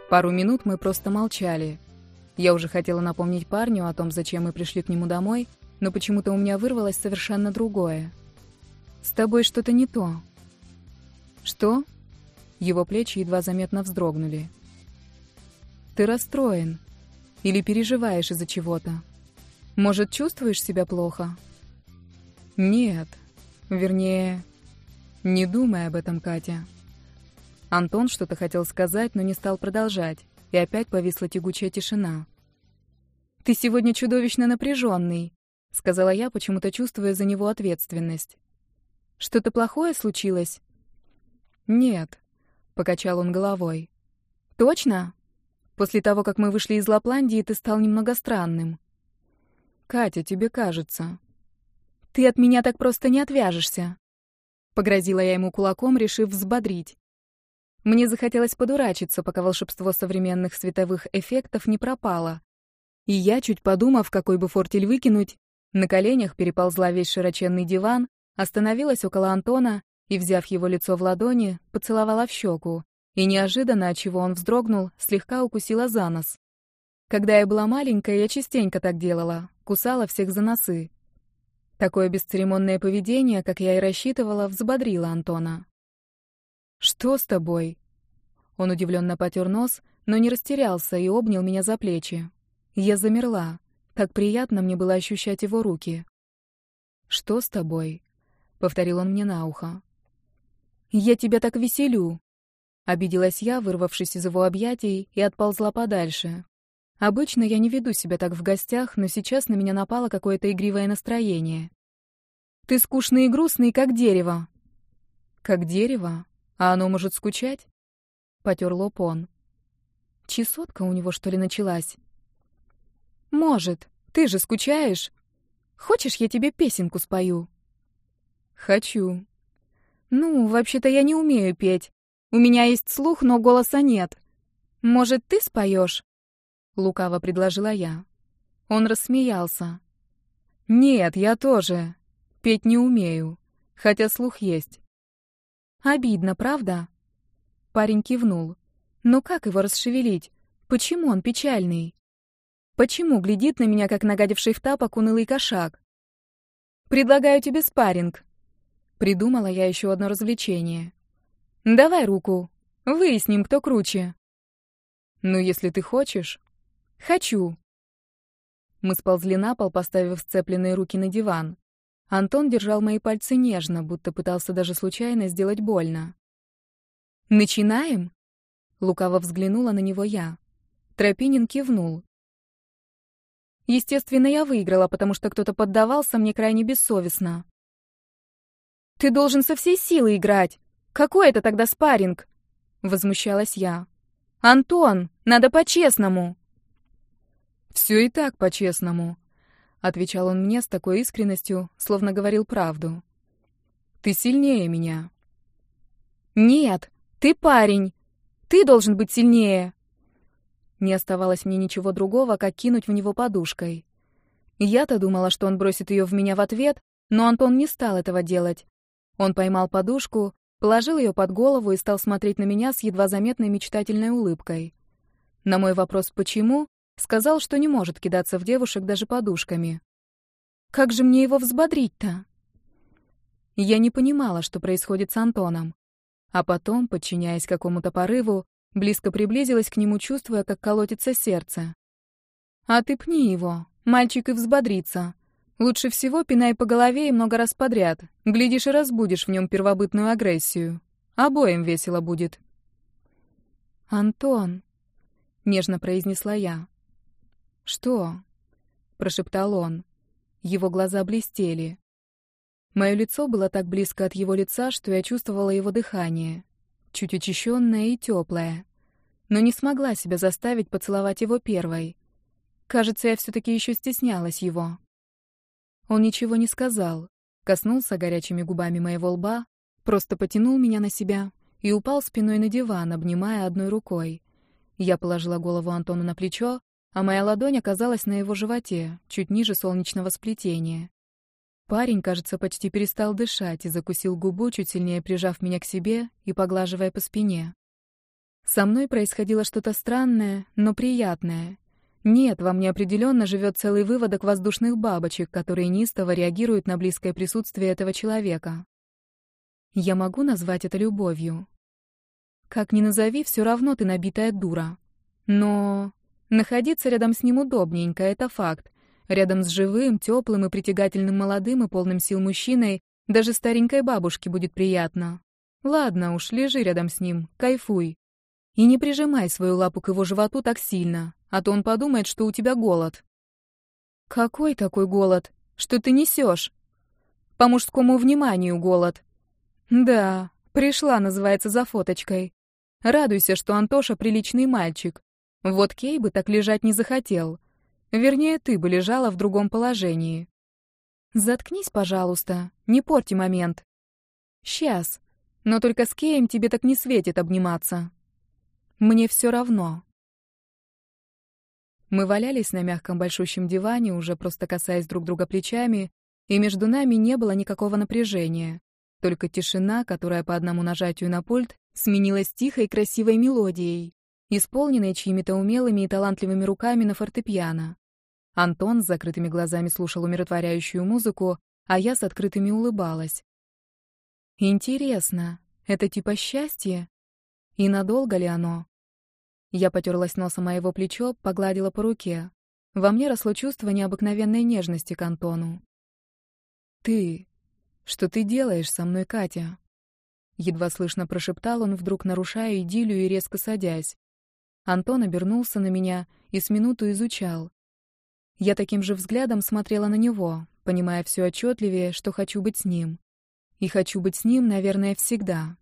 Пару минут мы просто молчали. Я уже хотела напомнить парню о том, зачем мы пришли к нему домой, но почему-то у меня вырвалось совершенно другое. «С тобой что-то не то». «Что?» Его плечи едва заметно вздрогнули. «Ты расстроен. Или переживаешь из-за чего-то? Может, чувствуешь себя плохо?» «Нет. Вернее, не думай об этом, Катя». Антон что-то хотел сказать, но не стал продолжать, и опять повисла тягучая тишина. «Ты сегодня чудовищно напряженный», — сказала я, почему-то чувствуя за него ответственность. «Что-то плохое случилось?» «Нет», — покачал он головой. «Точно? После того, как мы вышли из Лапландии, ты стал немного странным». «Катя, тебе кажется». «Ты от меня так просто не отвяжешься», — погрозила я ему кулаком, решив взбодрить. Мне захотелось подурачиться, пока волшебство современных световых эффектов не пропало. И я, чуть подумав, какой бы фортель выкинуть, на коленях переползла весь широченный диван, остановилась около Антона и, взяв его лицо в ладони, поцеловала в щеку. И неожиданно, отчего он вздрогнул, слегка укусила за нос. Когда я была маленькая, я частенько так делала, кусала всех за носы. Такое бесцеремонное поведение, как я и рассчитывала, взбодрило Антона. «Что с тобой?» Он удивленно потер нос, но не растерялся и обнял меня за плечи. Я замерла. Так приятно мне было ощущать его руки. «Что с тобой?» — повторил он мне на ухо. «Я тебя так веселю!» — обиделась я, вырвавшись из его объятий, и отползла подальше. Обычно я не веду себя так в гостях, но сейчас на меня напало какое-то игривое настроение. «Ты скучный и грустный, как дерево!» «Как дерево? А оно может скучать?» — потер лоб он. «Чесотка у него, что ли, началась?» «Может. Ты же скучаешь. Хочешь, я тебе песенку спою?» «Хочу». «Ну, вообще-то я не умею петь. У меня есть слух, но голоса нет. Может, ты споешь?» — лукаво предложила я. Он рассмеялся. «Нет, я тоже. Петь не умею, хотя слух есть». «Обидно, правда?» Парень кивнул. «Но как его расшевелить? Почему он печальный? Почему глядит на меня, как нагадивший в тапок унылый кошак? Предлагаю тебе спарринг». Придумала я еще одно развлечение. «Давай руку. Выясним, кто круче». «Ну, если ты хочешь». «Хочу». Мы сползли на пол, поставив сцепленные руки на диван. Антон держал мои пальцы нежно, будто пытался даже случайно сделать больно. «Начинаем?» Лукаво взглянула на него я. Тропинин кивнул. Естественно, я выиграла, потому что кто-то поддавался мне крайне бессовестно. «Ты должен со всей силы играть! Какой это тогда спарринг?» Возмущалась я. «Антон, надо по-честному!» «Все и так по-честному», — отвечал он мне с такой искренностью, словно говорил правду. «Ты сильнее меня». «Нет, ты парень. Ты должен быть сильнее». Не оставалось мне ничего другого, как кинуть в него подушкой. Я-то думала, что он бросит ее в меня в ответ, но Антон не стал этого делать. Он поймал подушку, положил ее под голову и стал смотреть на меня с едва заметной мечтательной улыбкой. На мой вопрос «почему?» сказал, что не может кидаться в девушек даже подушками. «Как же мне его взбодрить-то?» Я не понимала, что происходит с Антоном. А потом, подчиняясь какому-то порыву, близко приблизилась к нему, чувствуя, как колотится сердце. «А ты пни его, мальчик и взбодрится. Лучше всего пинай по голове и много раз подряд. Глядишь и разбудишь в нем первобытную агрессию. Обоим весело будет». «Антон», — нежно произнесла я. «Что?» — прошептал он. Его глаза блестели. Мое лицо было так близко от его лица, что я чувствовала его дыхание, чуть учащенное и теплое, но не смогла себя заставить поцеловать его первой. Кажется, я все-таки еще стеснялась его. Он ничего не сказал, коснулся горячими губами моего лба, просто потянул меня на себя и упал спиной на диван, обнимая одной рукой. Я положила голову Антону на плечо, а моя ладонь оказалась на его животе, чуть ниже солнечного сплетения. Парень, кажется, почти перестал дышать и закусил губу, чуть сильнее прижав меня к себе и поглаживая по спине. Со мной происходило что-то странное, но приятное. Нет, во мне определенно живет целый выводок воздушных бабочек, которые неистово реагируют на близкое присутствие этого человека. Я могу назвать это любовью. Как ни назови, все равно ты набитая дура. Но находиться рядом с ним удобненько, это факт. Рядом с живым, теплым и притягательным молодым и полным сил мужчиной даже старенькой бабушке будет приятно. Ладно уж, лежи рядом с ним, кайфуй. И не прижимай свою лапу к его животу так сильно, а то он подумает, что у тебя голод. Какой такой голод? Что ты несешь? По мужскому вниманию голод. Да, пришла, называется, за фоточкой. Радуйся, что Антоша приличный мальчик. Вот Кей бы так лежать не захотел. Вернее, ты бы лежала в другом положении. Заткнись, пожалуйста, не порти момент. Сейчас. Но только с Кеем тебе так не светит обниматься. Мне все равно. Мы валялись на мягком большущем диване, уже просто касаясь друг друга плечами, и между нами не было никакого напряжения. Только тишина, которая по одному нажатию на пульт сменилась тихой красивой мелодией, исполненной чьими-то умелыми и талантливыми руками на фортепиано. Антон с закрытыми глазами слушал умиротворяющую музыку, а я с открытыми улыбалась. Интересно, это типа счастье? И надолго ли оно? Я потерлась носом о его плечо, погладила по руке. Во мне росло чувство необыкновенной нежности к Антону. «Ты... Что ты делаешь со мной, Катя?» Едва слышно прошептал он, вдруг нарушая идиллию и резко садясь. Антон обернулся на меня и с минуту изучал. Я таким же взглядом смотрела на него, понимая все отчетливее, что хочу быть с ним. И хочу быть с ним, наверное, всегда.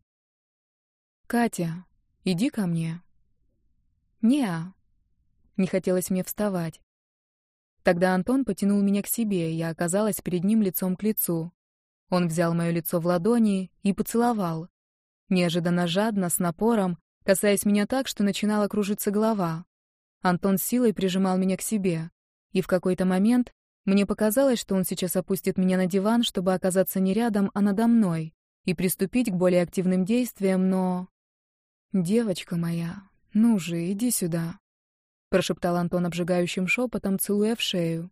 «Катя, иди ко мне». «Не-а». Не хотелось мне вставать. Тогда Антон потянул меня к себе, и я оказалась перед ним лицом к лицу. Он взял мое лицо в ладони и поцеловал. Неожиданно жадно, с напором, касаясь меня так, что начинала кружиться голова. Антон с силой прижимал меня к себе. И в какой-то момент мне показалось, что он сейчас опустит меня на диван, чтобы оказаться не рядом, а надо мной, и приступить к более активным действиям, но... «Девочка моя, ну же, иди сюда», — прошептал Антон обжигающим шепотом, целуя в шею.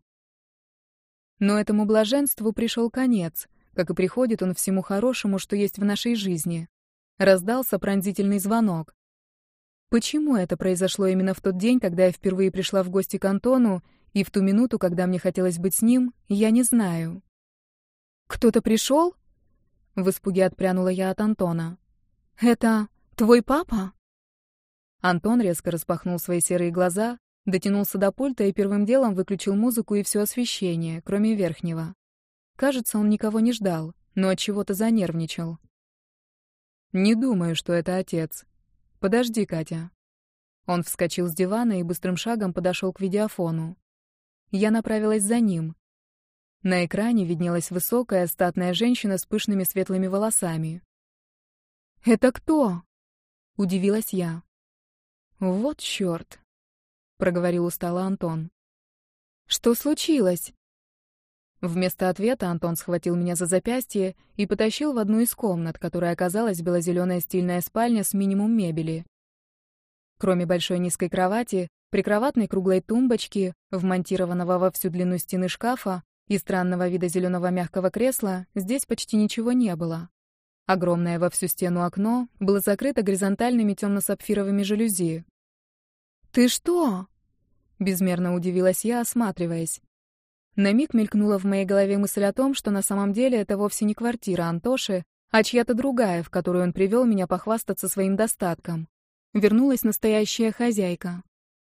Но этому блаженству пришел конец, как и приходит он всему хорошему, что есть в нашей жизни. Раздался пронзительный звонок. Почему это произошло именно в тот день, когда я впервые пришла в гости к Антону, и в ту минуту, когда мне хотелось быть с ним, я не знаю. «Кто-то пришел?» В испуге отпрянула я от Антона. «Это твой папа?» Антон резко распахнул свои серые глаза, дотянулся до пульта и первым делом выключил музыку и все освещение, кроме верхнего. Кажется, он никого не ждал, но от чего-то занервничал. «Не думаю, что это отец. Подожди, Катя». Он вскочил с дивана и быстрым шагом подошел к видеофону. Я направилась за ним. На экране виднелась высокая, статная женщина с пышными светлыми волосами. «Это кто?» — удивилась я. «Вот чёрт», — проговорил устало Антон. «Что случилось?» Вместо ответа Антон схватил меня за запястье и потащил в одну из комнат, которая оказалась бело-зеленая стильная спальня с минимум мебели. Кроме большой низкой кровати, прикроватной круглой тумбочки, вмонтированного во всю длину стены шкафа и странного вида зеленого мягкого кресла, здесь почти ничего не было. Огромное во всю стену окно было закрыто горизонтальными темно-сапфировыми жалюзи. «Ты что?» — безмерно удивилась я, осматриваясь. На миг мелькнула в моей голове мысль о том, что на самом деле это вовсе не квартира Антоши, а чья-то другая, в которую он привел меня похвастаться своим достатком. Вернулась настоящая хозяйка.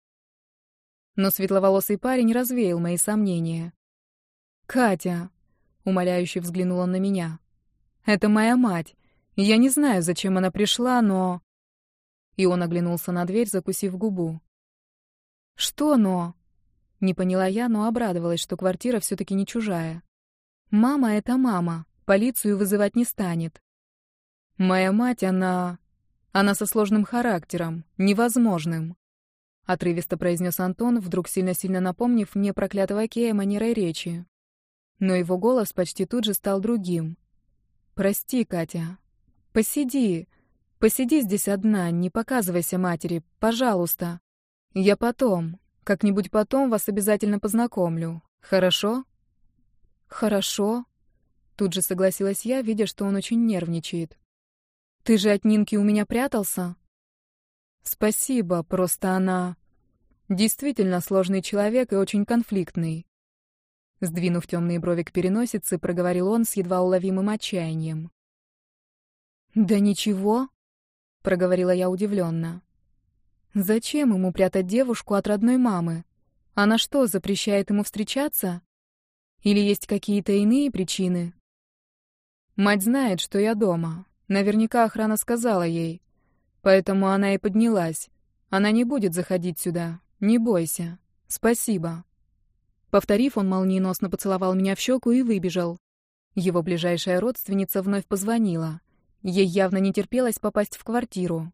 Но светловолосый парень развеял мои сомнения. «Катя», — умоляюще взглянул он на меня, — «это моя мать. Я не знаю, зачем она пришла, но...» И он оглянулся на дверь, закусив губу. «Что «но»?» Не поняла я, но обрадовалась, что квартира все-таки не чужая. «Мама — это мама, полицию вызывать не станет. Моя мать, она со сложным характером, невозможным», — отрывисто произнес Антон, вдруг сильно-сильно напомнив мне проклятого Кея манерой речи. Но его голос почти тут же стал другим. «Прости, Катя. Посиди. Посиди здесь одна, не показывайся матери, пожалуйста. Я потом, как-нибудь потом вас обязательно познакомлю. Хорошо?» «Хорошо», — тут же согласилась я, видя, что он очень нервничает. «Ты же от Нинки у меня прятался?» «Спасибо, просто она действительно сложный человек и очень конфликтный». Сдвинув темные брови к переносице, проговорил он с едва уловимым отчаянием. «Да ничего», — проговорила я удивленно. «Зачем ему прятать девушку от родной мамы? Она что, запрещает ему встречаться? Или есть какие-то иные причины?» «Мать знает, что я дома. Наверняка охрана сказала ей. Поэтому она и поднялась. Она не будет заходить сюда. Не бойся. Спасибо». Повторив, он молниеносно поцеловал меня в щеку и выбежал. Его ближайшая родственница вновь позвонила. Ей явно не терпелось попасть в квартиру.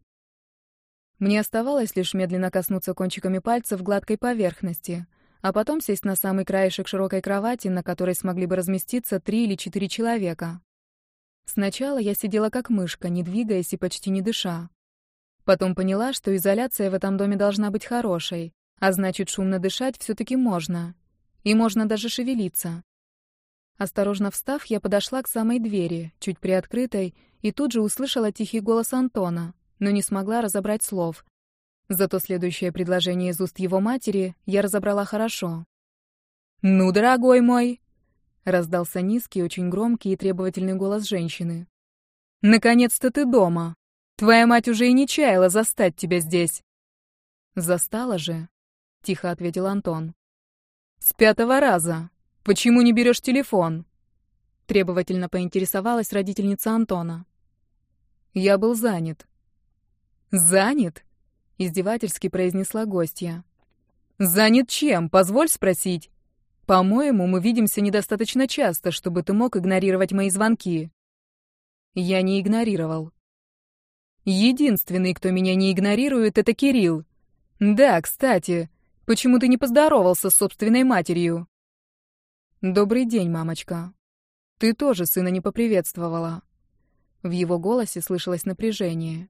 Мне оставалось лишь медленно коснуться кончиками пальцев гладкой поверхности, а потом сесть на самый краешек широкой кровати, на которой смогли бы разместиться 3 или 4 человека. Сначала я сидела как мышка, не двигаясь и почти не дыша. Потом поняла, что изоляция в этом доме должна быть хорошей, а значит, шумно дышать все-таки можно. И можно даже шевелиться. Осторожно встав, я подошла к самой двери, чуть приоткрытой, и тут же услышала тихий голос Антона, но не смогла разобрать слов. Зато следующее предложение из уст его матери я разобрала хорошо. «Ну, дорогой мой!» — раздался низкий, очень громкий и требовательный голос женщины. «Наконец-то ты дома! Твоя мать уже и не чаяла застать тебя здесь!» «Застала же!» — тихо ответил Антон. «С 5-го раза! Почему не берешь телефон?» Требовательно поинтересовалась родительница Антона. «Я был занят». «Занят?» — издевательски произнесла гостья. «Занят чем? Позволь спросить. По-моему, мы видимся недостаточно часто, чтобы ты мог игнорировать мои звонки». Я не игнорировал. «Единственный, кто меня не игнорирует, это Кирилл. Да, кстати, почему ты не поздоровался с собственной матерью?» «Добрый день, мамочка. Ты тоже сына не поприветствовала». В его голосе слышалось напряжение.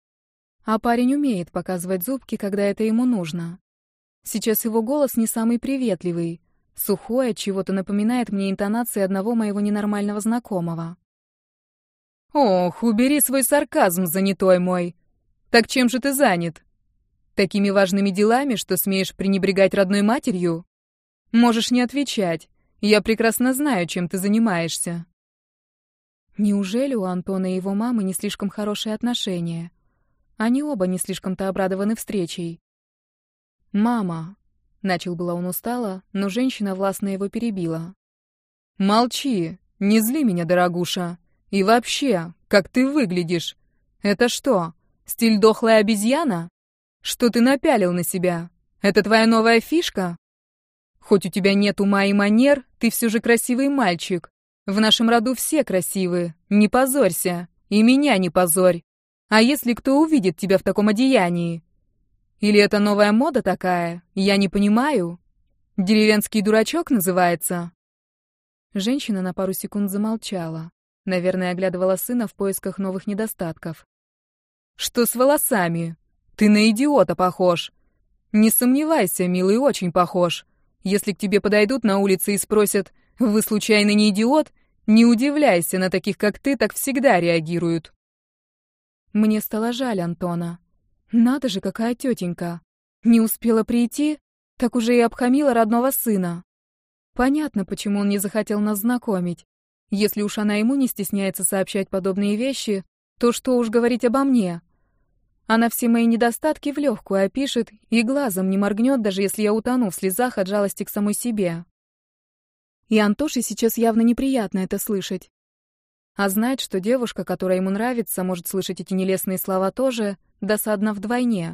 А парень умеет показывать зубки, когда это ему нужно. Сейчас его голос не самый приветливый, сухой, от чего-то напоминает мне интонации одного моего ненормального знакомого. «Ох, убери свой сарказм, занятой мой. Так чем же ты занят? Такими важными делами, что смеешь пренебрегать родной матерью? Можешь не отвечать. Я прекрасно знаю, чем ты занимаешься». Неужели у Антона и его мамы не слишком хорошие отношения? Они оба не слишком-то обрадованы встречей. «Мама», — начал было он устало, но женщина властно его перебила. «Молчи, не зли меня, дорогуша. И вообще, как ты выглядишь? Это что, стиль дохлая обезьяна? Что ты напялил на себя? Это твоя новая фишка? Хоть у тебя нет ума и манер, ты все же красивый мальчик. В нашем роду все красивые. Не позорься. И меня не позорь. А если кто увидит тебя в таком одеянии? Или это новая мода такая? Я не понимаю. Деревенский дурачок называется?» Женщина на пару секунд замолчала. Наверное, оглядывала сына в поисках новых недостатков. «Что с волосами? Ты на идиота похож. Не сомневайся, милый, очень похож. Если к тебе подойдут на улице и спросят, вы случайно не идиот, не удивляйся, на таких, как ты, так всегда реагируют». Мне стало жаль Антона. Надо же, какая тетенька. Не успела прийти, так уже и обхамила родного сына. Понятно, почему он не захотел нас знакомить. Если уж она ему не стесняется сообщать подобные вещи, то что уж говорить обо мне? Она все мои недостатки в легкую опишет и глазом не моргнет, даже если я утону в слезах от жалости к самой себе. И Антоше сейчас явно неприятно это слышать. А знать, что девушка, которая ему нравится, может слышать эти нелестные слова тоже, досадно вдвойне.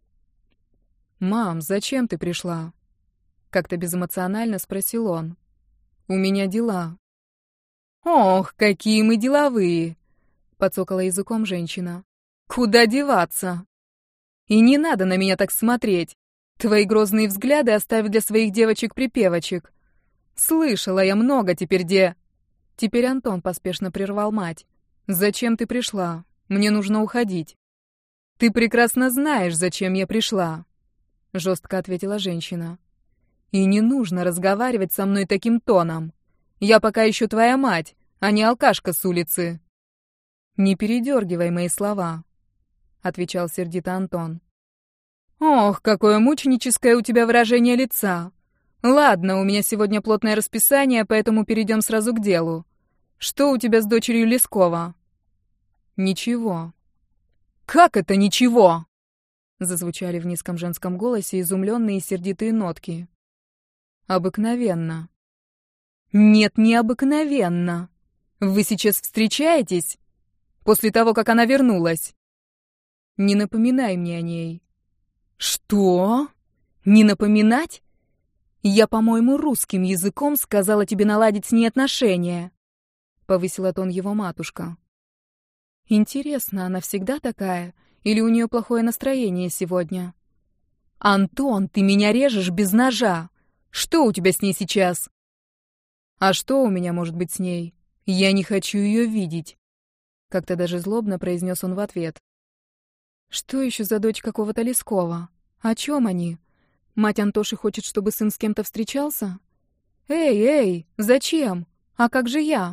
«Мам, зачем ты пришла?» Как-то безэмоционально спросил он. «У меня дела». «Ох, какие мы деловые!» Подсокала языком женщина. «Куда деваться? И не надо на меня так смотреть. Твои грозные взгляды оставь для своих девочек-припевочек. Слышала я много теперь Теперь Антон поспешно прервал мать. «Зачем ты пришла? Мне нужно уходить». «Ты прекрасно знаешь, зачем я пришла», — жестко ответила женщина. «И не нужно разговаривать со мной таким тоном. Я пока еще твоя мать, а не алкашка с улицы». «Не передергивай мои слова», — отвечал сердито Антон. «Ох, какое мученическое у тебя выражение лица. Ладно, у меня сегодня плотное расписание, поэтому перейдем сразу к делу. Что у тебя с дочерью Лескова?» «Ничего». «Как это ничего?» Зазвучали в низком женском голосе изумленные и сердитые нотки. «Обыкновенно». «Нет, не обыкновенно. Вы сейчас встречаетесь? После того, как она вернулась?» «Не напоминай мне о ней». «Что? Не напоминать? Я, по-моему, русским языком сказала тебе наладить с ней отношения», — повысила тон его матушка. «Интересно, она всегда такая, или у нее плохое настроение сегодня?» «Антон, ты меня режешь без ножа. Что у тебя с ней сейчас?» «А что у меня может быть с ней? Я не хочу ее видеть», — как-то даже злобно произнес он в ответ. «Что еще за дочь какого-то Лескова? О чем они? Мать Антоши хочет, чтобы сын с кем-то встречался? Эй, зачем? А как же я?»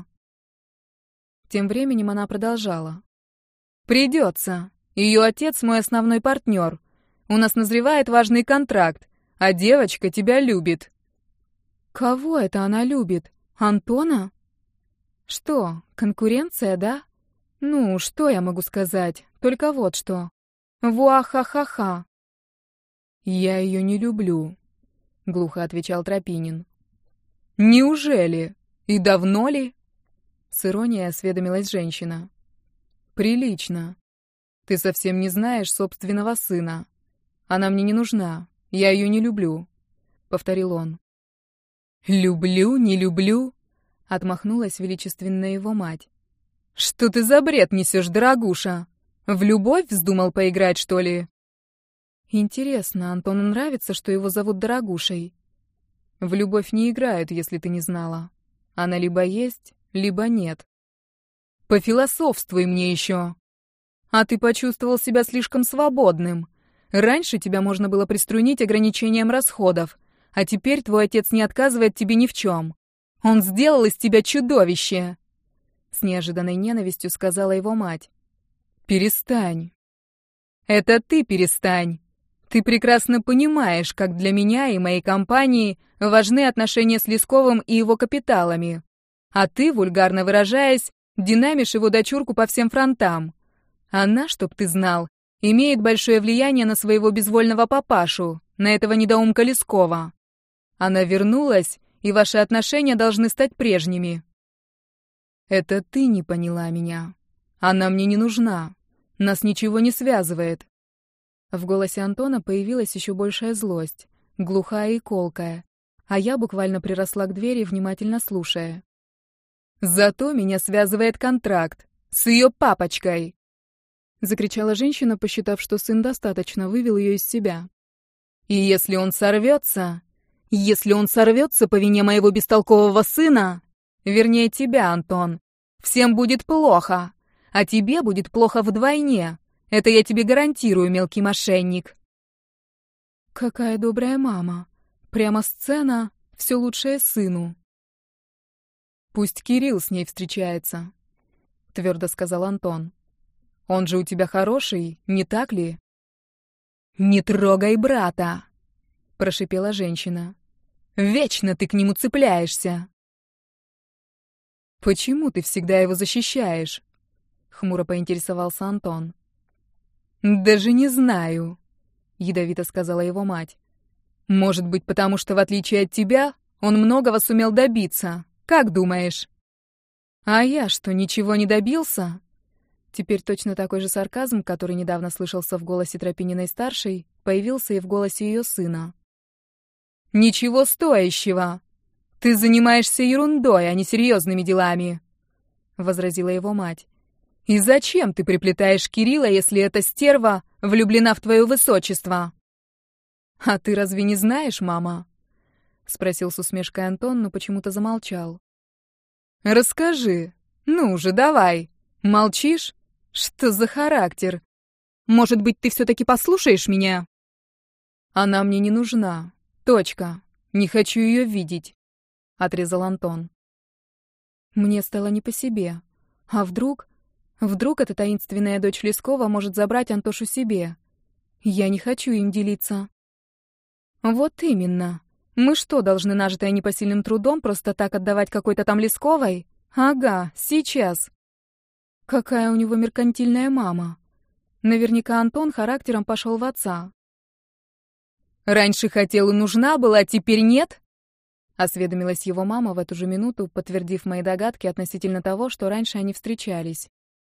Тем временем она продолжала. «Придется. Ее отец мой основной партнер. У нас назревает важный контракт, а девочка тебя любит». «Кого это она любит? Антона?» «Что, конкуренция, да? Ну, что я могу сказать? Только вот что. Вуахахаха». «Я ее не люблю», — глухо отвечал Тропинин. «Неужели? И давно ли?» С иронией осведомилась женщина. «Прилично. Ты совсем не знаешь собственного сына. Она мне не нужна. Я ее не люблю», — повторил он. «Люблю, не люблю», — отмахнулась величественная его мать. «Что ты за бред несешь, дорогуша? В любовь вздумал поиграть, что ли?» «Интересно, Антону нравится, что его зовут Дорогушей?» «В любовь не играют, если ты не знала. Она либо есть, либо нет». «Пофилософствуй мне еще!» «А ты почувствовал себя слишком свободным. Раньше тебя можно было приструнить ограничением расходов, а теперь твой отец не отказывает тебе ни в чем. Он сделал из тебя чудовище!» С неожиданной ненавистью сказала его мать. «Перестань». «Это ты перестань. Ты прекрасно понимаешь, как для меня и моей компании важны отношения с Лесковым и его капиталами. А ты, вульгарно выражаясь, динамишь его дочурку по всем фронтам. Она, чтоб ты знал, имеет большое влияние на своего безвольного папашу, на этого недоумка Лескова. Она вернулась, и ваши отношения должны стать прежними». «Это ты не поняла меня. Она мне не нужна. Нас ничего не связывает». В голосе Антона появилась еще большая злость, глухая и колкая, а я буквально приросла к двери, внимательно слушая. «Зато меня связывает контракт с ее папочкой!» — закричала женщина, посчитав, что сын достаточно вывел ее из себя. «И если он сорвется по вине моего бестолкового сына, вернее тебя, Антон, всем будет плохо, а тебе будет плохо вдвойне. Это я тебе гарантирую, мелкий мошенник». Какая добрая мама. Прямо сцена «Все лучшее сыну». «Пусть Кирилл с ней встречается», — твердо сказал Антон. «Он же у тебя хороший, не так ли?» «Не трогай брата», — прошипела женщина. «Вечно ты к нему цепляешься». «Почему ты всегда его защищаешь?» — хмуро поинтересовался Антон. «Даже не знаю», — ядовито сказала его мать. «Может быть, потому что, в отличие от тебя, он многого сумел добиться. Как думаешь?» «А я что, ничего не добился?» Теперь точно такой же сарказм, который недавно слышался в голосе Тропининой-старшей, появился и в голосе ее сына. «Ничего стоящего! Ты занимаешься ерундой, а не серьезными делами!» — возразила его мать. «И зачем ты приплетаешь Кирилла, если эта стерва влюблена в твое высочество?» «А ты разве не знаешь, мама?» — спросил с усмешкой Антон, но почему-то замолчал. «Расскажи. Ну же, давай. Молчишь? Что за характер? Может быть, ты все-таки послушаешь меня? Она мне не нужна. Точка. Не хочу ее видеть, отрезал Антон. Мне стало не по себе. А вдруг эта таинственная дочь Лескова может забрать Антошу себе? Я не хочу им делиться. Вот именно. Мы что, должны нажитое непосильным трудом просто так отдавать какой-то там Лесковой? Ага, сейчас. Какая у него меркантильная мама. Наверняка Антон характером пошел в отца. «Раньше хотел и нужна была, а теперь нет?» — осведомилась его мама в эту же минуту, подтвердив мои догадки относительно того, что раньше они встречались.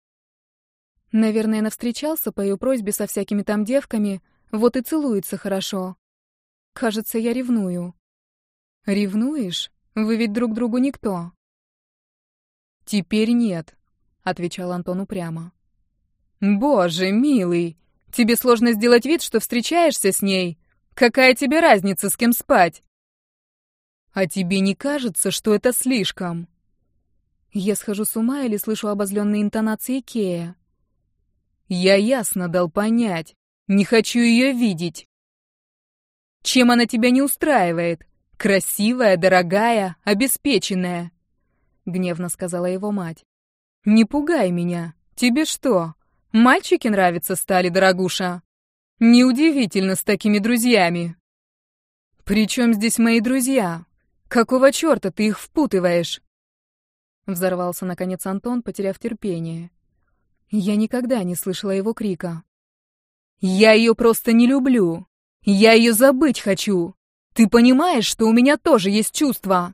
Наверное, навстречался по ее просьбе со всякими там девками, вот и целуется хорошо. Кажется, я ревную. Ревнуешь? Вы ведь друг другу никто. Теперь нет, отвечал Антон упрямо. Боже, милый, тебе сложно сделать вид, что встречаешься с ней. Какая тебе разница, с кем спать? А тебе не кажется, что это слишком? Я схожу с ума или слышу обозленные интонации Кея? Я ясно дал понять. Не хочу ее видеть. Чем она тебя не устраивает? Красивая, дорогая, обеспеченная, гневно сказала его мать. Не пугай меня. Тебе что, мальчики нравятся стали, дорогуша? Неудивительно с такими друзьями. Причем здесь мои друзья? Какого черта ты их впутываешь? Взорвался наконец Антон, потеряв терпение. Я никогда не слышала его крика. Я ее просто не люблю. Я ее забыть хочу. Ты понимаешь, что у меня тоже есть чувства?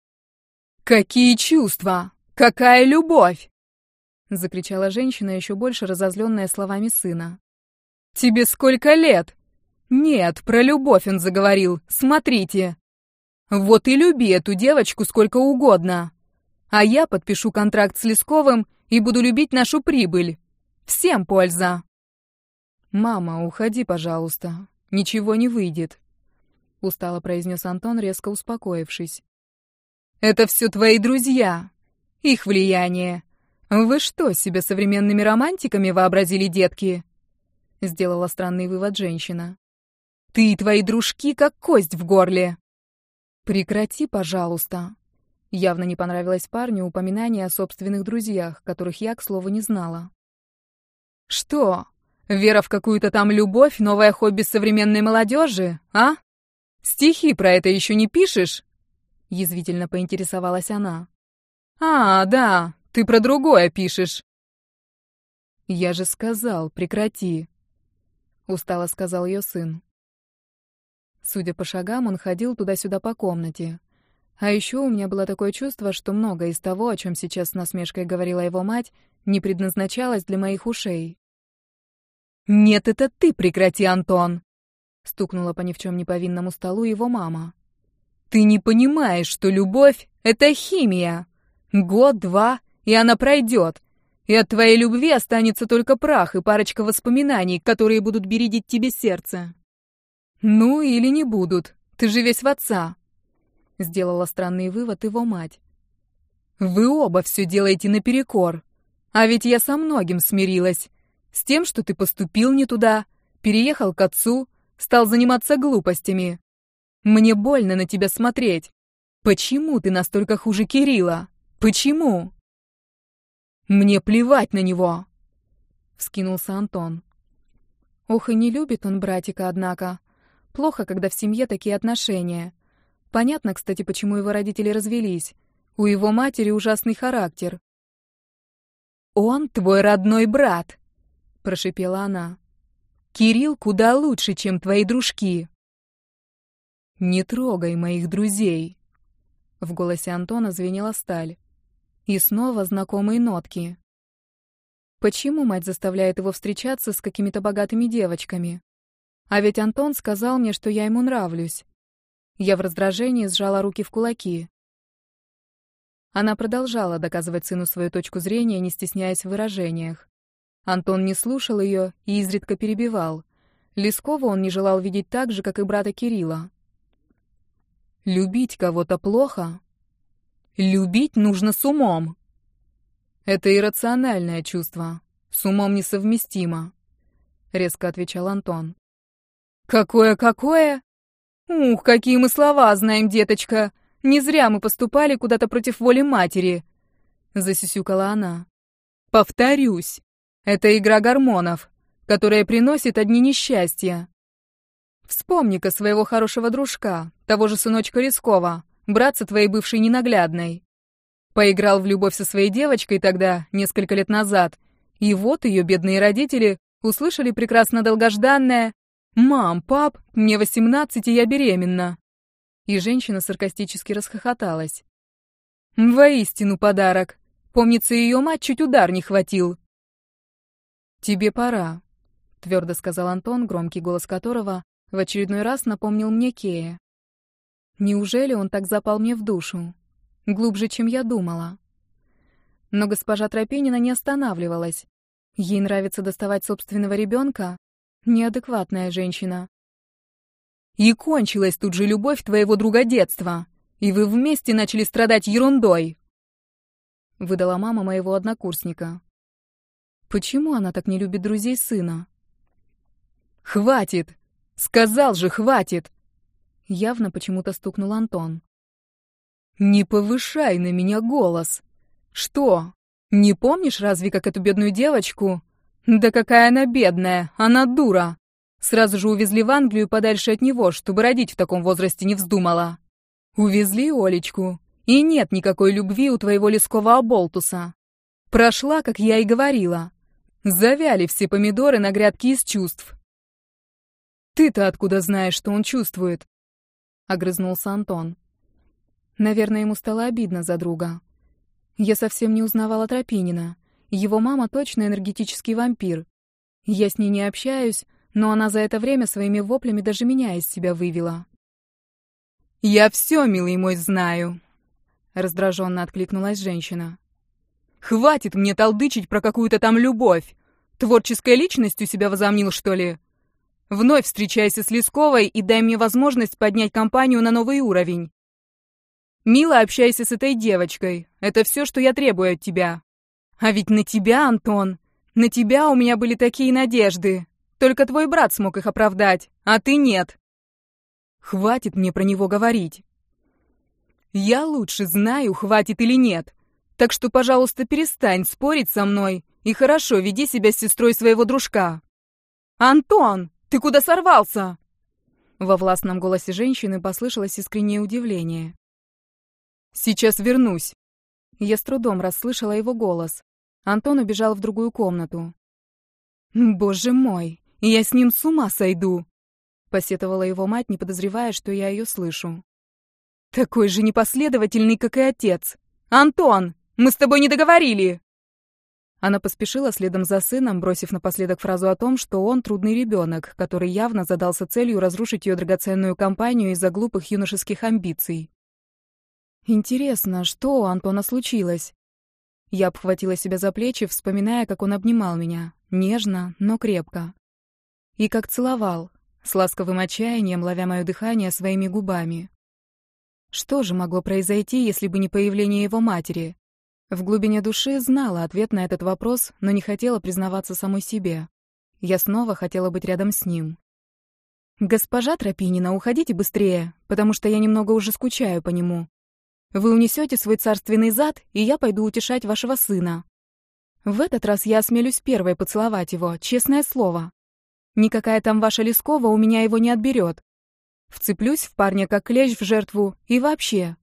Какие чувства? Какая любовь? Закричала женщина, еще больше разозленная словами сына. Тебе сколько лет? Нет, про любовь он заговорил. Смотрите. Вот и люби эту девочку сколько угодно. А я подпишу контракт с Лесковым и буду любить нашу прибыль. Всем польза. Мама, уходи, пожалуйста. Ничего не выйдет, устало произнес Антон, резко успокоившись. Это все твои друзья. Их влияние. Вы что, себя современными романтиками вообразили, детки? Сделала странный вывод женщина. Ты и твои дружки как кость в горле. Прекрати, пожалуйста. Явно не понравилось парню упоминание о собственных друзьях, которых я, к слову, не знала. Что? Вера в какую-то там любовь, новое хобби современной молодежи, а? Стихи про это еще не пишешь? Язвительно поинтересовалась она. А, да, ты про другое пишешь. Я же сказал, прекрати. Устало сказал ее сын. Судя по шагам, он ходил туда-сюда по комнате. А еще у меня было такое чувство, что многое из того, о чем сейчас с насмешкой говорила его мать, не предназначалось для моих ушей. «Нет, это ты прекрати, Антон!» — стукнула по ни в чем не повинному столу его мама. «Ты не понимаешь, что любовь — это химия. Год-два, и она пройдет. И от твоей любви останется только прах и парочка воспоминаний, которые будут бередить тебе сердце. Ну, или не будут. Ты же весь в отца», — сделала странный вывод его мать. «Вы оба все делаете наперекор. А ведь я со многим смирилась. С тем, что ты поступил не туда, переехал к отцу, стал заниматься глупостями. Мне больно на тебя смотреть. Почему ты настолько хуже Кирилла? Почему?» «Мне плевать на него!» — вскинулся Антон. Ох, и не любит он братика, однако. Плохо, когда в семье такие отношения. Понятно, кстати, почему его родители развелись. У его матери ужасный характер. «Он твой родной брат!» — прошипела она. «Кирилл куда лучше, чем твои дружки». «Не трогай моих друзей!» В голосе Антона звенела сталь. И снова знакомые нотки. Почему мать заставляет его встречаться с какими-то богатыми девочками? А ведь Антон сказал мне, что я ему нравлюсь. Я в раздражении сжала руки в кулаки. Она продолжала доказывать сыну свою точку зрения, не стесняясь в выражениях. Антон не слушал ее и изредка перебивал. Лескова он не желал видеть так же, как и брата Кирилла. Любить кого-то плохо? Любить нужно с умом. Это иррациональное чувство. С умом несовместимо», — резко отвечал Антон. «Какое? Ух, какие мы слова знаем, деточка! Не зря мы поступали куда-то против воли матери», — засюсюкала она. «Повторюсь, это игра гормонов, которая приносит одни несчастья. Вспомни-ка своего хорошего дружка, того же сыночка Лескова, братца твоей бывшей ненаглядной. Поиграл в любовь со своей девочкой тогда, несколько лет назад, и вот ее бедные родители услышали прекрасно долгожданное: «Мам, пап, мне 18, и я беременна». И женщина саркастически расхохоталась. «Воистину подарок. Помнится, ее мать чуть удар не хватил». «Тебе пора», — твердо сказал Антон, громкий голос которого в очередной раз напомнил мне Кея. Неужели он так запал мне в душу? Глубже, чем я думала. Но госпожа Тропинина не останавливалась. Ей нравится доставать собственного ребенка? Неадекватная женщина. «И кончилась тут же любовь твоего друга детства, и вы вместе начали страдать ерундой», — выдала мама моего однокурсника. Почему она так не любит друзей сына? «Хватит! Сказал же, хватит!» Явно почему-то стукнул Антон. «Не повышай на меня голос! Что, не помнишь разве, как эту бедную девочку? Да какая она бедная, она дура! Сразу же увезли в Англию подальше от него, чтобы родить в таком возрасте не вздумала. Увезли Олечку, и нет никакой любви у твоего Лескова оболтуса. Прошла, как я и говорила. Завяли все помидоры на грядке из чувств». «Ты-то откуда знаешь, что он чувствует?» — огрызнулся Антон. Наверное, ему стало обидно за друга. Я совсем не узнавала Тропинина. Его мама точно энергетический вампир. Я с ней не общаюсь, но она за это время своими воплями даже меня из себя вывела. «Я все, милый мой, знаю», — раздраженно откликнулась женщина. «Хватит мне толдычить про какую-то там любовь. Творческой личностью себя возомнил, что ли? Вновь встречайся с Лесковой и дай мне возможность поднять компанию на новый уровень. Мило общайся с этой девочкой. Это все, что я требую от тебя. А ведь на тебя, Антон, на тебя у меня были такие надежды. Только твой брат смог их оправдать, а ты нет. Хватит мне про него говорить. Я лучше знаю, хватит или нет. Так что, пожалуйста, перестань спорить со мной и хорошо веди себя с сестрой своего дружка. Антон, ты куда сорвался?» Во властном голосе женщины послышалось искреннее удивление. «Сейчас вернусь». Я с трудом расслышала его голос. Антон убежал в другую комнату. «Боже мой, я с ним с ума сойду!» посетовала его мать, не подозревая, что я ее слышу. «Такой же непоследовательный, как и отец! Антон, мы с тобой не договорили!» Она поспешила следом за сыном, бросив напоследок фразу о том, что он трудный ребенок, который явно задался целью разрушить ее драгоценную компанию из-за глупых юношеских амбиций. Интересно, что у Антона случилось? Я обхватила себя за плечи, вспоминая, как он обнимал меня, нежно, но крепко. И как целовал, с ласковым отчаянием ловя мое дыхание своими губами. Что же могло произойти, если бы не появление его матери? В глубине души знала ответ на этот вопрос, но не хотела признаваться самой себе. Я снова хотела быть рядом с ним. «Госпожа Тропинина, уходите быстрее, потому что я немного уже скучаю по нему. Вы унесете свой царственный зад, и я пойду утешать вашего сына. В этот раз я осмелюсь первой поцеловать его, честное слово. Никакая там ваша Лескова у меня его не отберет. Вцеплюсь в парня как клещ в жертву и вообще».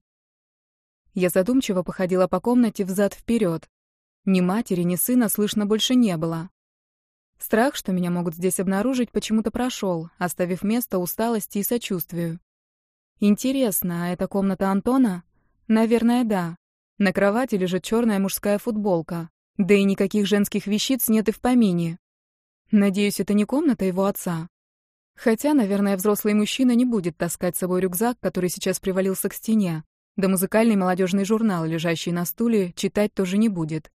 Я задумчиво походила по комнате взад-вперед. Ни матери, ни сына слышно больше не было. Страх, что меня могут здесь обнаружить, почему-то прошел, оставив место усталости и сочувствию. Интересно, а это комната Антона? Наверное, да. На кровати лежит черная мужская футболка. Да и никаких женских вещиц нет и в помине. Надеюсь, это не комната его отца. Хотя, наверное, взрослый мужчина не будет таскать с собой рюкзак, который сейчас привалился к стене. Да музыкальный молодежный журнал, лежащий на стуле, читать тоже не будет.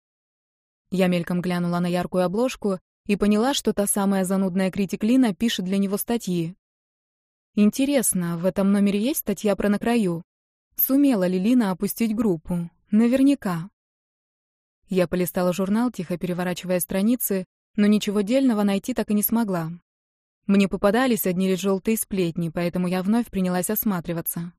Я мельком глянула на яркую обложку и поняла, что та самая занудная критик Лина пишет для него статьи. Интересно, в этом номере есть статья про «На краю»? Сумела ли Лина опустить группу? Наверняка. Я полистала журнал, тихо переворачивая страницы, но ничего дельного найти так и не смогла. Мне попадались одни лишь желтые сплетни, поэтому я вновь принялась осматриваться.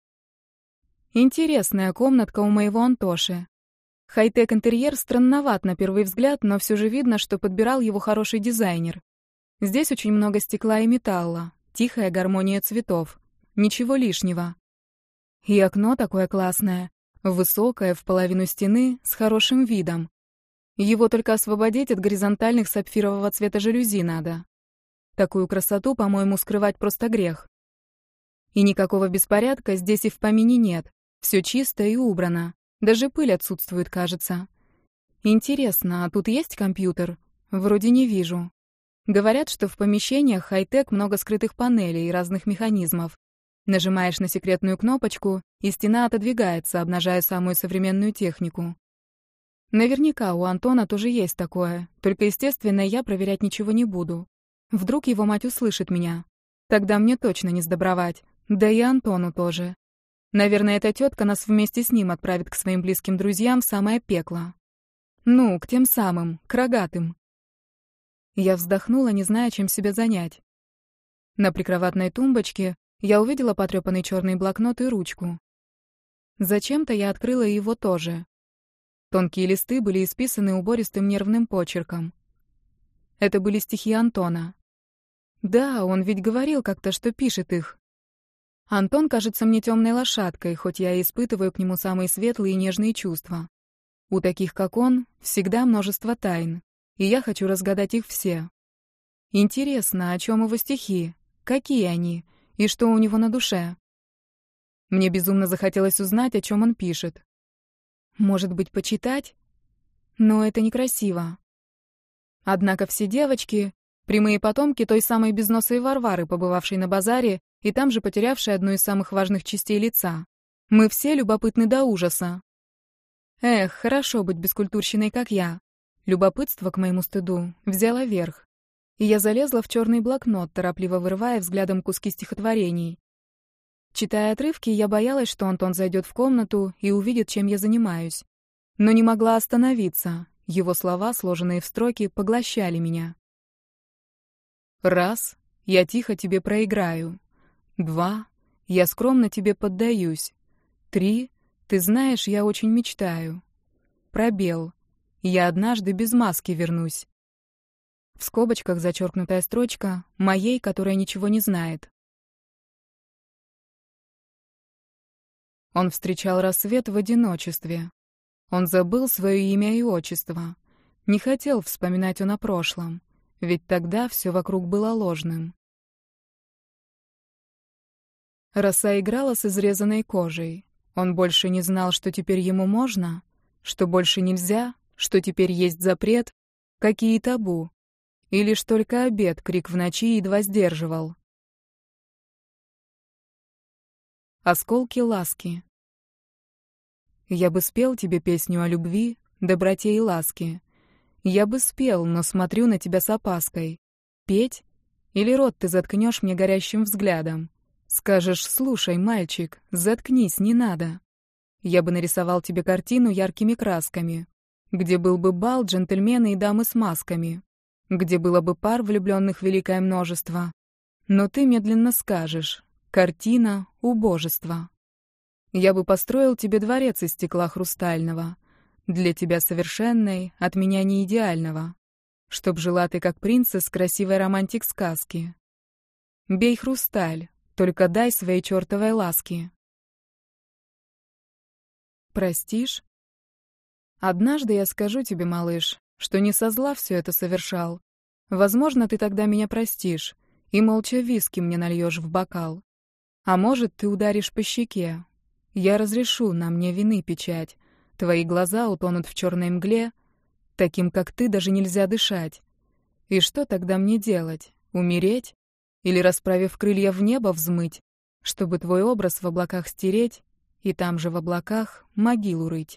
Интересная комнатка у моего Антоши. Хай-тек интерьер странноват на первый взгляд, но все же видно, что подбирал его хороший дизайнер. Здесь очень много стекла и металла, тихая гармония цветов, ничего лишнего. И окно такое классное, высокое, в половину стены, с хорошим видом. Его только освободить от горизонтальных сапфирового цвета жалюзи надо. Такую красоту, по-моему, скрывать просто грех. И никакого беспорядка здесь и в помине нет. Все чисто и убрано. Даже пыль отсутствует, кажется. Интересно, а тут есть компьютер? Вроде не вижу. Говорят, что в помещениях хай-тек много скрытых панелей и разных механизмов. Нажимаешь на секретную кнопочку, и стена отодвигается, обнажая самую современную технику. Наверняка у Антона тоже есть такое, только, естественно, я проверять ничего не буду. Вдруг его мать услышит меня. Тогда мне точно не сдобровать. Да и Антону тоже. Наверное, эта тетка нас вместе с ним отправит к своим близким друзьям в самое пекло. Ну, к тем самым, к рогатым. Я вздохнула, не зная, чем себя занять. На прикроватной тумбочке я увидела потрепанный черный блокнот и ручку. Зачем-то я открыла его тоже. Тонкие листы были исписаны убористым нервным почерком. Это были стихи Антона. Да, он ведь говорил как-то, что пишет их. Антон кажется мне темной лошадкой, хоть я и испытываю к нему самые светлые и нежные чувства. У таких, как он, всегда множество тайн, и я хочу разгадать их все. Интересно, о чем его стихи, какие они, и что у него на душе. Мне безумно захотелось узнать, о чем он пишет. Может быть, почитать? Но это некрасиво. Однако все девочки — прямые потомки той самой безносой Варвары, побывавшей на базаре и там же потерявшей одну из самых важных частей лица. Мы все любопытны до ужаса. Эх, хорошо быть бескультурщиной, как я. Любопытство, к моему стыду, взяло верх. И я залезла в черный блокнот, торопливо вырывая взглядом куски стихотворений. Читая отрывки, я боялась, что Антон зайдет в комнату и увидит, чем я занимаюсь. Но не могла остановиться. Его слова, сложенные в строки, поглощали меня. Раз, я тихо тебе проиграю. 2, я скромно тебе поддаюсь. 3, ты знаешь, я очень мечтаю. Пробел, я однажды без маски вернусь. В скобочках зачеркнутая строчка моей, которая ничего не знает. Он встречал рассвет в одиночестве. Он забыл свое имя и отчество. Не хотел вспоминать он о прошлом, ведь тогда все вокруг было ложным. Роса играла с изрезанной кожей. Он больше не знал, что теперь ему можно, что больше нельзя, что теперь есть запрет, какие табу. И лишь только обет крик в ночи едва сдерживал. Осколки ласки. Я бы спел тебе песню о любви, доброте и ласке. Я бы спел, но смотрю на тебя с опаской. Петь? Или рот ты заткнешь мне горящим взглядом? Скажешь: слушай, мальчик, заткнись, не надо. Я бы нарисовал тебе картину яркими красками, где был бы бал, джентльмены и дамы с масками, где было бы пар влюбленных великое множество. Но ты медленно скажешь: картина — убожество. Я бы построил тебе дворец из стекла хрустального, для тебя совершенной, от меня не идеального, чтоб жила ты как принцесс красивой романтик сказки. Бей хрусталь, только дай своей чертовой ласки. Простишь? Однажды я скажу тебе, малыш, что не со зла все это совершал. Возможно, ты тогда меня простишь и молча виски мне нальешь в бокал. А может, ты ударишь по щеке. Я разрешу, на мне вины печать. Твои глаза утонут в черной мгле. Таким, как ты, даже нельзя дышать. И что тогда мне делать? Умереть? Или, расправив крылья, в небо взмыть, чтобы твой образ в облаках стереть и там же в облаках могилу рыть?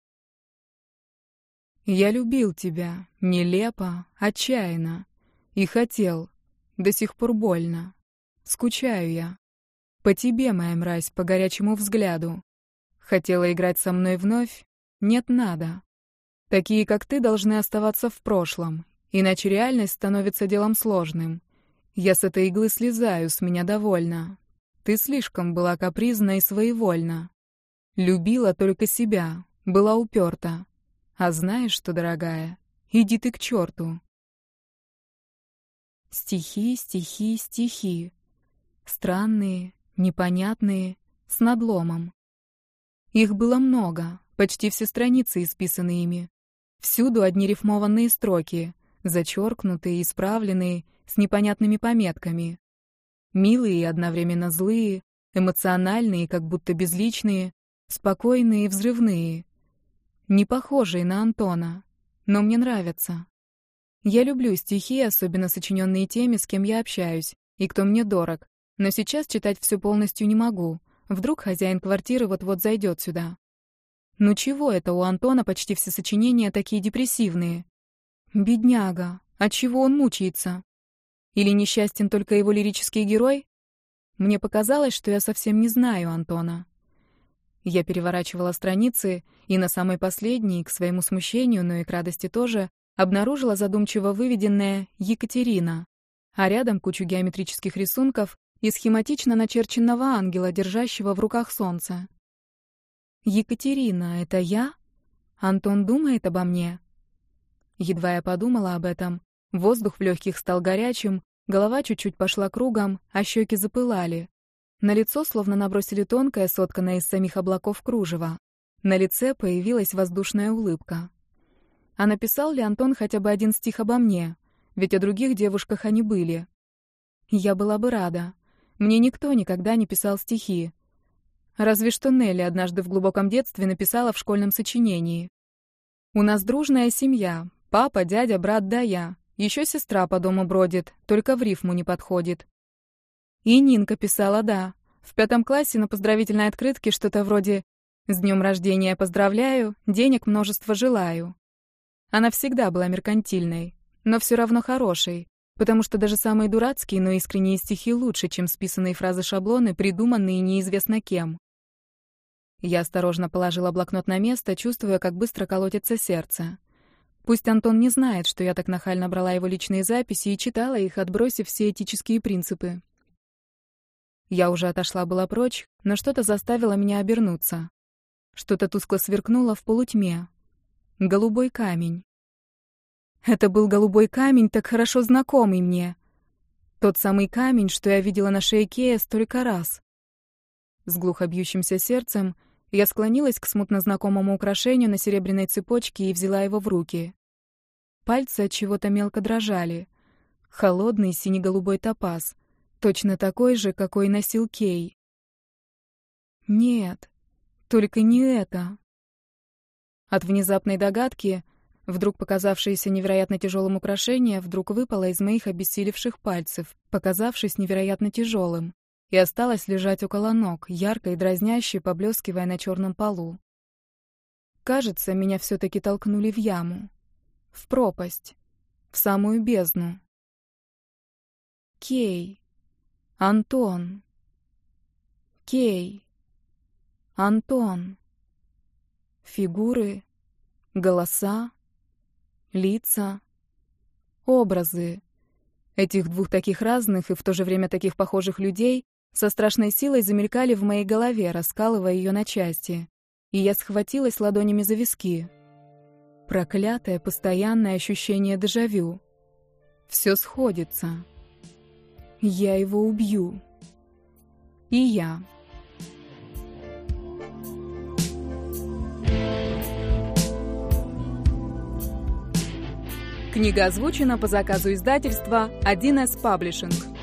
Я любил тебя, нелепо, отчаянно. И хотел, до сих пор больно. Скучаю я. По тебе, моя мразь, по горячему взгляду. Хотела играть со мной вновь? Нет, надо. Такие, как ты, должны оставаться в прошлом, иначе реальность становится делом сложным. Я с этой иглы слезаю, с меня довольно. Ты слишком была капризна и своевольна. Любила только себя, была уперта. А знаешь что, дорогая, иди ты к черту. Стихи, стихи, стихи. Странные, непонятные, с надломом. Их было много, почти все страницы исписаны ими. Всюду одни рифмованные строки, зачеркнутые, исправленные, с непонятными пометками. Милые и одновременно злые, эмоциональные, как будто безличные, спокойные и взрывные. Не похожие на Антона, но мне нравятся. Я люблю стихи, особенно сочиненные теми, с кем я общаюсь, и кто мне дорог, но сейчас читать все полностью не могу. Вдруг хозяин квартиры вот-вот зайдет сюда. Ну чего это у Антона почти все сочинения такие депрессивные? Бедняга, отчего он мучается? Или несчастен только его лирический герой? Мне показалось, что я совсем не знаю Антона. Я переворачивала страницы, и на самой последней, к своему смущению, но и к радости тоже, обнаружила задумчиво выведенное «Екатерина», а рядом кучу геометрических рисунков и схематично начерченного ангела, держащего в руках солнце. «Екатерина, это я? Антон думает обо мне?» Едва я подумала об этом, воздух в легких стал горячим, голова чуть-чуть пошла кругом, а щеки запылали. На лицо словно набросили тонкое, сотканное из самих облаков кружево. На лице появилась воздушная улыбка. А написал ли Антон хотя бы один стих обо мне? Ведь о других девушках они были. Я была бы рада. Мне никто никогда не писал стихи. Разве что Нелли однажды в глубоком детстве написала в школьном сочинении. «У нас дружная семья. Папа, дядя, брат да я. Еще сестра по дому бродит, только в рифму не подходит». И Нинка писала, да. В 5 классе на поздравительной открытке что-то вроде «С днем рождения поздравляю, денег множество желаю». Она всегда была меркантильной, но все равно хорошей, потому что даже самые дурацкие, но искренние стихи лучше, чем списанные фразы-шаблоны, придуманные неизвестно кем. Я осторожно положила блокнот на место, чувствуя, как быстро колотится сердце. Пусть Антон не знает, что я так нахально брала его личные записи и читала их, отбросив все этические принципы. Я уже отошла была прочь, но что-то заставило меня обернуться. Что-то тускло сверкнуло в полутьме. Голубой камень. Это был голубой камень, так хорошо знакомый мне. Тот самый камень, что я видела на шее Кея столько раз. С глухо бьющимся сердцем я склонилась к смутно знакомому украшению на серебряной цепочке и взяла его в руки. Пальцы от чего-то мелко дрожали. Холодный сине-голубой топаз, точно такой же, какой носил Кей. Нет, только не это. От внезапной догадки, вдруг показавшееся невероятно тяжелым украшение, вдруг выпало из моих обессилевших пальцев, показавшись невероятно тяжелым, и осталось лежать около ног, ярко и дразняще поблескивая на черном полу. Кажется, меня все-таки толкнули в яму, в пропасть, в самую бездну. Кей, Антон, Кей, Антон. Фигуры, голоса, лица, образы. Этих двух таких разных и в то же время таких похожих людей со страшной силой замелькали в моей голове, раскалывая ее на части. И я схватилась ладонями за виски. Проклятое постоянное ощущение дежавю. Все сходится. Я его убью. И я. Книга озвучена по заказу издательства 1С Publishing.